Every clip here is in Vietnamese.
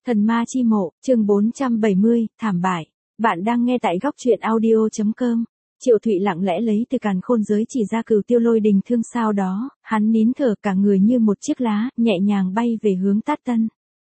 Thần ma chi mộ, chương 470, thảm bại. Bạn đang nghe tại góc truyện audio.com. Triệu Thụy lặng lẽ lấy từ càn khôn giới chỉ ra Cửu Tiêu Lôi Đình Thương, sau đó, hắn nín thở cả người như một chiếc lá, nhẹ nhàng bay về hướng Tát Tân.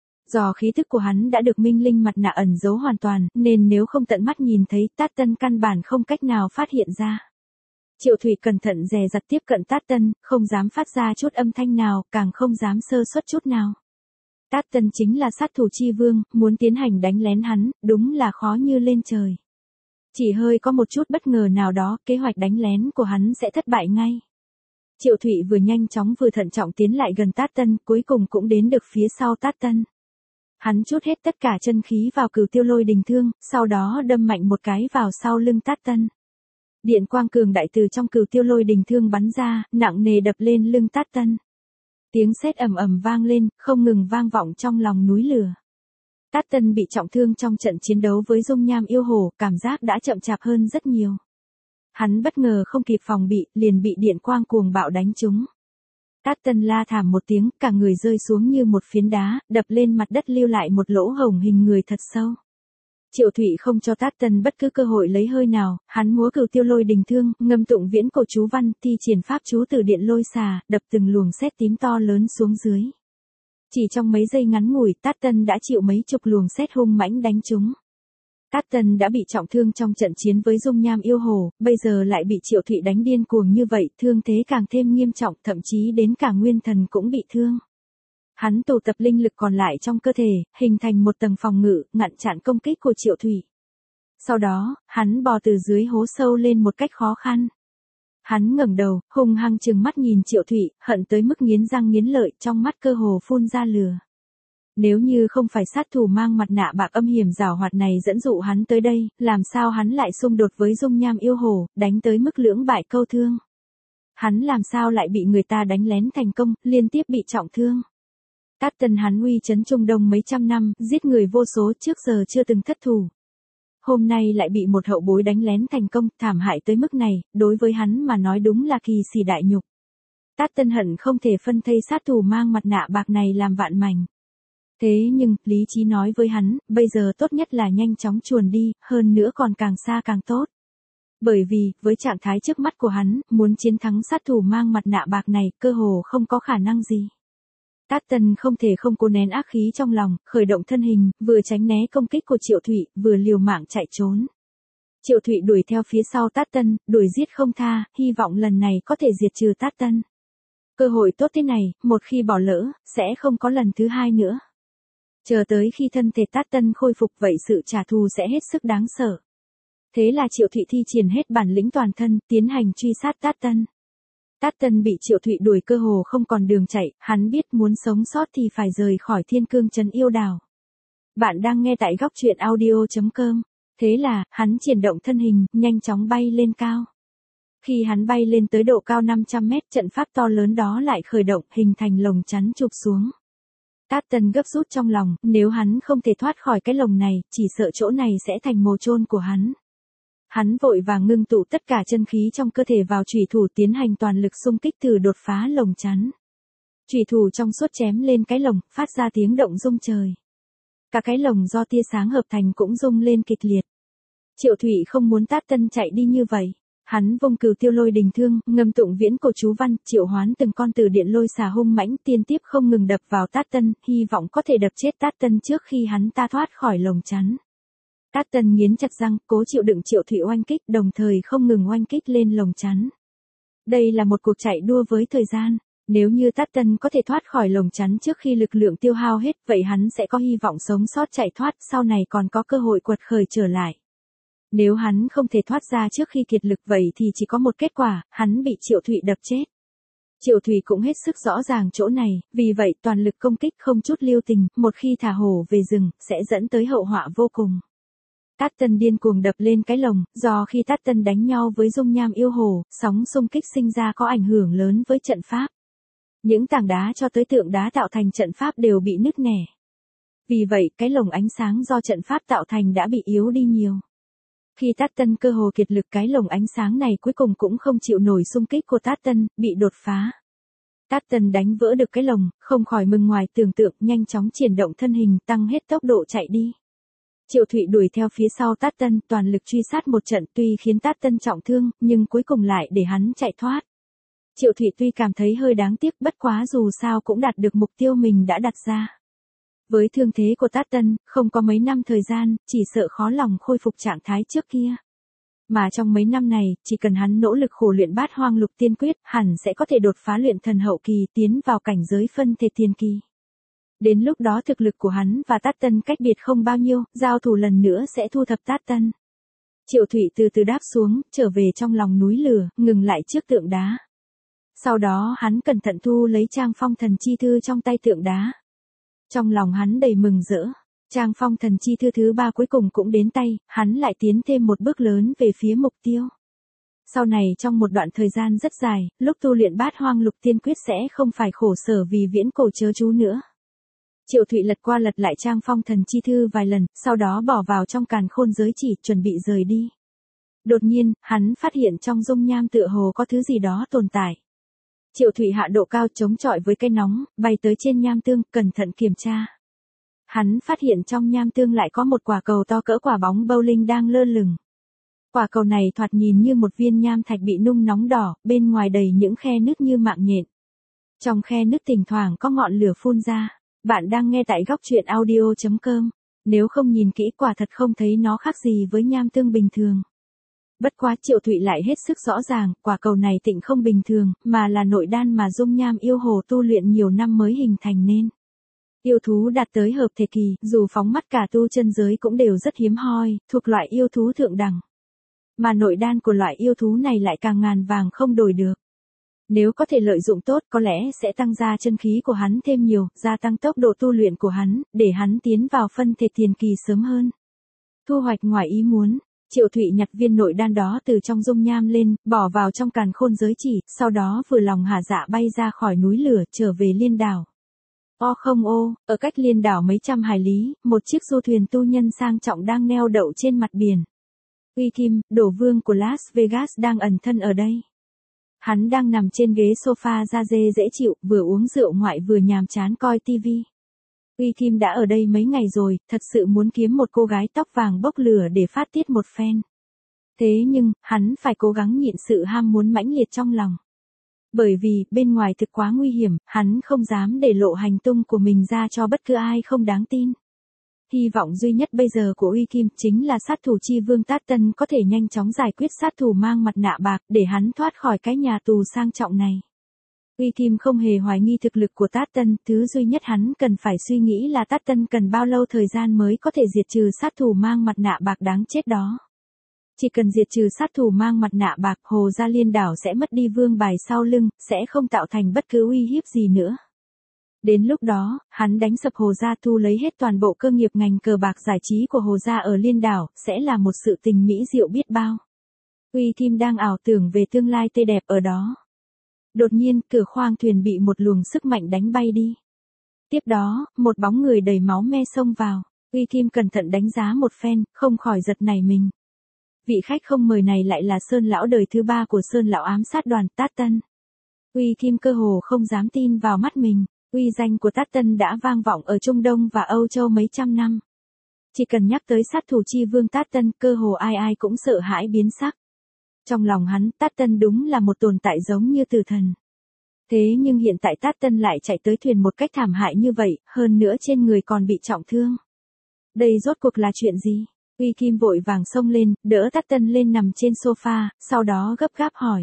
Do khí thức của hắn đã được minh linh mặt nạ ẩn giấu hoàn toàn, nên nếu không tận mắt nhìn thấy, Tát Tân căn bản không cách nào phát hiện ra. Triệu Thụy cẩn thận dè dặt tiếp cận Tát Tân, không dám phát ra chút âm thanh nào, càng không dám sơ suất chút nào. Tát Tân chính là sát thủ chi vương, muốn tiến hành đánh lén hắn, đúng là khó như lên trời. Chỉ hơi có một chút bất ngờ nào đó, kế hoạch đánh lén của hắn sẽ thất bại ngay. Triệu Thụy vừa nhanh chóng vừa thận trọng tiến lại gần Tát Tân, cuối cùng cũng đến được phía sau Tát Tân. Hắn trút hết tất cả chân khí vào Cửu Tiêu Lôi Đình Thương, sau đó đâm mạnh một cái vào sau lưng Tát Tân. Điện quang cường đại từ trong Cửu Tiêu Lôi Đình Thương bắn ra, nặng nề đập lên lưng Tát Tân. Tiếng sét ầm ầm vang lên, không ngừng vang vọng trong lòng núi lửa. Tát Tân bị trọng thương trong trận chiến đấu với dung nham yêu hồ, cảm giác đã chậm chạp hơn rất nhiều. Hắn bất ngờ không kịp phòng bị, liền bị điện quang cuồng bạo đánh trúng. Tát Tân la thảm một tiếng, cả người rơi xuống như một phiến đá, đập lên mặt đất lưu lại một lỗ hổng hình người thật sâu. Triệu Thụy không cho Tát Tân bất cứ cơ hội lấy hơi nào, hắn múa Cửu Tiêu Lôi Đình Thương, ngâm tụng viễn cổ chú văn, thi triển pháp chú từ điện lôi xà, đập từng luồng sét tím to lớn xuống dưới. Chỉ trong mấy giây ngắn ngủi, Tát Tân đã chịu mấy chục luồng sét hung mãnh đánh trúng. Tát Tân đã bị trọng thương trong trận chiến với dung nham yêu hồ, bây giờ lại bị Triệu Thụy đánh điên cuồng như vậy, thương thế càng thêm nghiêm trọng, thậm chí đến cả nguyên thần cũng bị thương. Hắn tụ tập linh lực còn lại trong cơ thể, hình thành một tầng phòng ngự, ngăn chặn công kích của Triệu Thụy. Sau đó, hắn bò từ dưới hố sâu lên một cách khó khăn. Hắn ngẩng đầu, hung hăng trừng mắt nhìn Triệu Thụy, hận tới mức nghiến răng nghiến lợi, trong mắt cơ hồ phun ra lửa. Nếu như không phải sát thủ mang mặt nạ bạc âm hiểm giảo hoạt này dẫn dụ hắn tới đây, làm sao hắn lại xung đột với dung nham yêu hồ, đánh tới mức lưỡng bại câu thương. Hắn làm sao lại bị người ta đánh lén thành công, liên tiếp bị trọng thương. Tát Tân hắn uy chấn Trung Đông mấy trăm năm, giết người vô số, trước giờ chưa từng thất thủ. Hôm nay lại bị một hậu bối đánh lén thành công, thảm hại tới mức này, đối với hắn mà nói đúng là kỳ sỉ đại nhục. Tát Tân hận không thể phân thây sát thủ mang mặt nạ bạc này làm vạn mảnh. Thế nhưng, lý trí nói với hắn, bây giờ tốt nhất là nhanh chóng chuồn đi, hơn nữa còn càng xa càng tốt. Bởi vì, với trạng thái trước mắt của hắn, muốn chiến thắng sát thủ mang mặt nạ bạc này, cơ hồ không có khả năng gì. Tát Tân không thể không cố nén ác khí trong lòng, khởi động thân hình, vừa tránh né công kích của Triệu Thụy, vừa liều mạng chạy trốn. Triệu Thụy đuổi theo phía sau Tát Tân, đuổi giết không tha, hy vọng lần này có thể diệt trừ Tát Tân. Cơ hội tốt thế này, một khi bỏ lỡ, sẽ không có lần thứ hai nữa. Chờ tới khi thân thể Tát Tân khôi phục vậy sự trả thù sẽ hết sức đáng sợ. Thế là Triệu Thụy thi triển hết bản lĩnh toàn thân, tiến hành truy sát Tát Tân. Tát Tân bị Triệu Thụy đuổi cơ hồ không còn đường chạy, hắn biết muốn sống sót thì phải rời khỏi Thiên Cương Trấn Yêu Đảo. Bạn đang nghe tại góc truyện audio.com. Thế là, hắn chuyển động thân hình, nhanh chóng bay lên cao. Khi hắn bay lên tới độ cao 500 mét, trận pháp to lớn đó lại khởi động, hình thành lồng chắn chụp xuống. Tát Tân gấp rút trong lòng, nếu hắn không thể thoát khỏi cái lồng này, chỉ sợ chỗ này sẽ thành mồ chôn của hắn. Hắn vội vàng ngưng tụ tất cả chân khí trong cơ thể vào chủy thủ, tiến hành toàn lực xung kích thử đột phá lồng chắn. Chủy thủ trong suốt chém lên cái lồng, phát ra tiếng động rung trời. Cả cái lồng do tia sáng hợp thành cũng rung lên kịch liệt. Triệu Thụy không muốn Tát Tân chạy đi như vậy. Hắn vung Cửu Tiêu Lôi Đình Thương, ngâm tụng viễn cổ chú văn, triệu hoán từng con từ điện lôi xà hung mãnh, tiên tiếp không ngừng đập vào Tát Tân, hy vọng có thể đập chết Tát Tân trước khi hắn ta thoát khỏi lồng chắn. Tát Tân nghiến chặt răng, cố chịu đựng Triệu Thụy oanh kích, đồng thời không ngừng oanh kích lên lồng chắn. Đây là một cuộc chạy đua với thời gian. Nếu như Tát Tân có thể thoát khỏi lồng chắn trước khi lực lượng tiêu hao hết, vậy hắn sẽ có hy vọng sống sót chạy thoát, sau này còn có cơ hội quật khởi trở lại. Nếu hắn không thể thoát ra trước khi kiệt lực vậy thì chỉ có một kết quả, hắn bị Triệu Thụy đập chết. Triệu Thụy cũng hết sức rõ ràng chỗ này, vì vậy toàn lực công kích không chút lưu tình, một khi thả hổ về rừng, sẽ dẫn tới hậu họa vô cùng. Tát Tân điên cuồng đập lên cái lồng, do khi Tát Tân đánh nhau với dung nham yêu hồ, sóng xung kích sinh ra có ảnh hưởng lớn với trận pháp. Những tảng đá cho tới tượng đá tạo thành trận pháp đều bị nứt nẻ. Vì vậy, cái lồng ánh sáng do trận pháp tạo thành đã bị yếu đi nhiều. Khi Tát Tân cơ hồ kiệt lực, cái lồng ánh sáng này cuối cùng cũng không chịu nổi xung kích của Tát Tân, bị đột phá. Tát Tân đánh vỡ được cái lồng, không khỏi mừng ngoài tưởng tượng, nhanh chóng chuyển động thân hình, tăng hết tốc độ chạy đi. Triệu Thụy đuổi theo phía sau Tát Tân, toàn lực truy sát một trận, tuy khiến Tát Tân trọng thương, nhưng cuối cùng lại để hắn chạy thoát. Triệu Thụy tuy cảm thấy hơi đáng tiếc, bất quá dù sao cũng đạt được mục tiêu mình đã đặt ra. Với thương thế của Tát Tân, không có mấy năm thời gian, chỉ sợ khó lòng khôi phục trạng thái trước kia. Mà trong mấy năm này, chỉ cần hắn nỗ lực khổ luyện Bát Hoang Lục Tiên Quyết, hẳn sẽ có thể đột phá luyện thần hậu kỳ, tiến vào cảnh giới phân thể tiền kỳ. Đến lúc đó thực lực của hắn và Tát Tân cách biệt không bao nhiêu, giao thủ lần nữa sẽ thu thập Tát Tân. Triệu Thụy từ từ đáp xuống, trở về trong lòng núi lửa, ngừng lại trước tượng đá. Sau đó hắn cẩn thận thu lấy Trang Phong Thần Chi Thư trong tay tượng đá. Trong lòng hắn đầy mừng rỡ. Trang Phong Thần Chi Thư thứ 3 cuối cùng cũng đến tay, hắn lại tiến thêm một bước lớn về phía mục tiêu. Sau này trong một đoạn thời gian rất dài, lúc tu luyện Bát Hoang Lục Tiên Quyết sẽ không phải khổ sở vì viễn cổ chớ chú nữa. Triệu Thụy lật qua lật lại Trang Phong Thần Chi Thư vài lần, sau đó bỏ vào trong càn khôn giới chỉ, chuẩn bị rời đi. Đột nhiên, hắn phát hiện trong dung nham tựa hồ có thứ gì đó tồn tại. Triệu Thụy hạ độ cao chống chọi với cái nóng, bay tới trên nham tương, cẩn thận kiểm tra. Hắn phát hiện trong nham tương lại có một quả cầu to cỡ quả bóng bowling đang lơ lửng. Quả cầu này thoạt nhìn như một viên nham thạch bị nung nóng đỏ, bên ngoài đầy những khe nứt như mạng nhện. Trong khe nứt thỉnh thoảng có ngọn lửa phun ra. Bạn đang nghe tại góc truyện audio.com. Nếu không nhìn kỹ quả thật không thấy nó khác gì với nham tương bình thường. Bất quá Triệu Thụy lại hết sức rõ ràng, quả cầu này tịnh không bình thường, mà là nội đan mà dung nham yêu hồ tu luyện nhiều năm mới hình thành nên. Yêu thú đạt tới hợp thể kỳ, dù phóng mắt cả tu chân giới cũng đều rất hiếm hoi, thuộc loại yêu thú thượng đẳng. Mà nội đan của loại yêu thú này lại càng ngàn vàng không đổi được. Nếu có thể lợi dụng tốt có lẽ sẽ tăng ra chân khí của hắn thêm nhiều, gia tăng tốc độ tu luyện của hắn, để hắn tiến vào phân thể tiền kỳ sớm hơn. Thu hoạch ngoài ý muốn, Triệu Thụy nhặt viên nội đan đó từ trong dung nham lên, bỏ vào trong càn khôn giới chỉ, sau đó vừa lòng hả dạ bay ra khỏi núi lửa, trở về liên đảo. Ở cách liên đảo mấy trăm hải lý, một chiếc du thuyền tu nhân sang trọng đang neo đậu trên mặt biển. Uy Kim, đổ vương của Las Vegas đang ẩn thân ở đây. Hắn đang nằm trên ghế sofa da dê dễ chịu, vừa uống rượu ngoại vừa nhàm chán coi tivi. Uy Kim đã ở đây mấy ngày rồi, thật sự muốn kiếm một cô gái tóc vàng bốc lửa để phát tiết một phen. Thế nhưng, hắn phải cố gắng nhịn sự ham muốn mãnh liệt trong lòng. Bởi vì, bên ngoài thực quá nguy hiểm, hắn không dám để lộ hành tung của mình ra cho bất cứ ai không đáng tin. Hy vọng duy nhất bây giờ của Uy Kim chính là sát thủ chi vương Tát Tân có thể nhanh chóng giải quyết sát thủ mang mặt nạ bạc để hắn thoát khỏi cái nhà tù sang trọng này. Uy Kim không hề hoài nghi thực lực của Tát Tân, thứ duy nhất hắn cần phải suy nghĩ là Tát Tân cần bao lâu thời gian mới có thể diệt trừ sát thủ mang mặt nạ bạc đáng chết đó. Chỉ cần diệt trừ sát thủ mang mặt nạ bạc, Hồ Gia Liên đảo sẽ mất đi vương bài sau lưng, sẽ không tạo thành bất cứ uy hiếp gì nữa. Đến lúc đó, hắn đánh sập Hồ Gia thu lấy hết toàn bộ cơ nghiệp ngành cờ bạc giải trí của Hồ Gia ở Liên đảo, sẽ là một sự tình mỹ diệu biết bao. Uy Kim đang ảo tưởng về tương lai tươi đẹp ở đó. Đột nhiên, cửa khoang thuyền bị một luồng sức mạnh đánh bay đi. Tiếp đó, một bóng người đầy máu me xông vào. Uy Kim cẩn thận đánh giá một phen, không khỏi giật nảy mình. Vị khách không mời này lại là Sơn lão đời thứ 3 của Sơn lão ám sát đoàn Tát Tân. Uy Kim cơ hồ không dám tin vào mắt mình. Uy danh của Tát Tân đã vang vọng ở Trung Đông và Âu Châu mấy trăm năm. Chỉ cần nhắc tới sát thủ chi vương Tát Tân, cơ hồ ai ai cũng sợ hãi biến sắc. Trong lòng hắn, Tát Tân đúng là một tồn tại giống như tử thần. Thế nhưng hiện tại Tát Tân lại chạy tới thuyền một cách thảm hại như vậy, hơn nữa trên người còn bị trọng thương. Đây rốt cuộc là chuyện gì? Uy Kim vội vàng xông lên, đỡ Tát Tân lên nằm trên sofa, sau đó gấp gáp hỏi.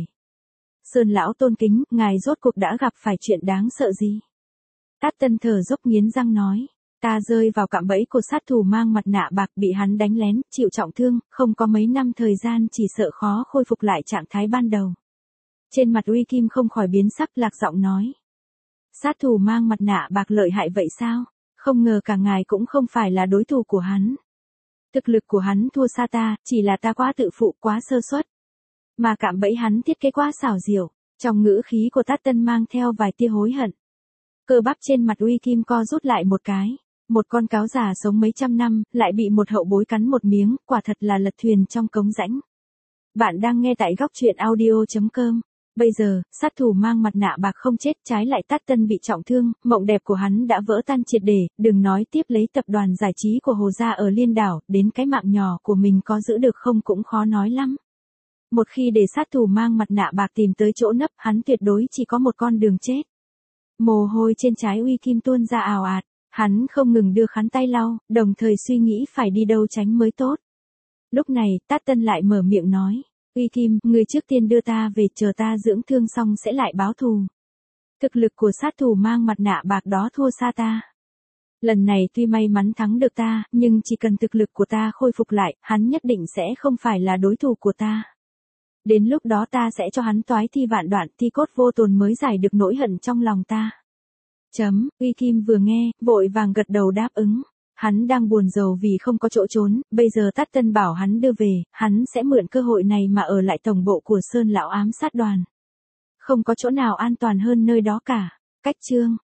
Sơn lão tôn kính, ngài rốt cuộc đã gặp phải chuyện đáng sợ gì? Tát Tân thở dốc nghiến răng nói. Ta rơi vào cạm bẫy của sát thủ mang mặt nạ bạc, bị hắn đánh lén, chịu trọng thương, không có mấy năm thời gian chỉ sợ khó khôi phục lại trạng thái ban đầu. Trên mặt Uy Kim không khỏi biến sắc, lạc giọng nói. Sát thủ mang mặt nạ bạc lợi hại vậy sao? Không ngờ cả ngài cũng không phải là đối thủ của hắn. Thực lực của hắn thua xa ta, chỉ là ta quá tự phụ, quá sơ suất. Mà cạm bẫy hắn thiết kế quá xảo diệu. Trong ngữ khí của Tát Tân mang theo vài tia hối hận. Cơ bắp trên mặt Uy Kim co rút lại một cái. Một con cáo già sống mấy trăm năm, lại bị một hậu bối cắn một miếng, quả thật là lật thuyền trong cống rãnh. Bạn đang nghe tại góc truyện audio.com. Bây giờ, sát thủ mang mặt nạ bạc không chết, trái lại Tát Tân bị trọng thương, mộng đẹp của hắn đã vỡ tan triệt để, đừng nói tiếp lấy tập đoàn giải trí của Hồ gia ở Liên Đảo, đến cái mạng nhỏ của mình có giữ được không cũng khó nói lắm. Một khi để sát thủ mang mặt nạ bạc tìm tới chỗ nấp, hắn tuyệt đối chỉ có một con đường chết. Mồ hôi trên trán Uy Kim tuôn ra ào ạt, hắn không ngừng đưa khăn tay lau, đồng thời suy nghĩ phải đi đâu tránh mới tốt. Lúc này, Tát Tân lại mở miệng nói, Uy Kim, người trước tiên đưa ta về, chờ ta dưỡng thương xong sẽ lại báo thù. Thực lực của sát thủ mang mặt nạ bạc đó thua xa ta. Lần này tuy may mắn thắng được ta, nhưng chỉ cần thực lực của ta khôi phục lại, hắn nhất định sẽ không phải là đối thủ của ta. Đến lúc đó ta sẽ cho hắn toái thi vạn đoạn, thi cốt vô tồn mới giải được nỗi hận trong lòng ta. Uy Kim vừa nghe, vội vàng gật đầu đáp ứng. Hắn đang buồn rầu vì không có chỗ trốn, bây giờ Tát Tân bảo hắn đưa về, hắn sẽ mượn cơ hội này mà ở lại tổng bộ của Sơn lão ám sát đoàn. Không có chỗ nào an toàn hơn nơi đó cả. Cách chương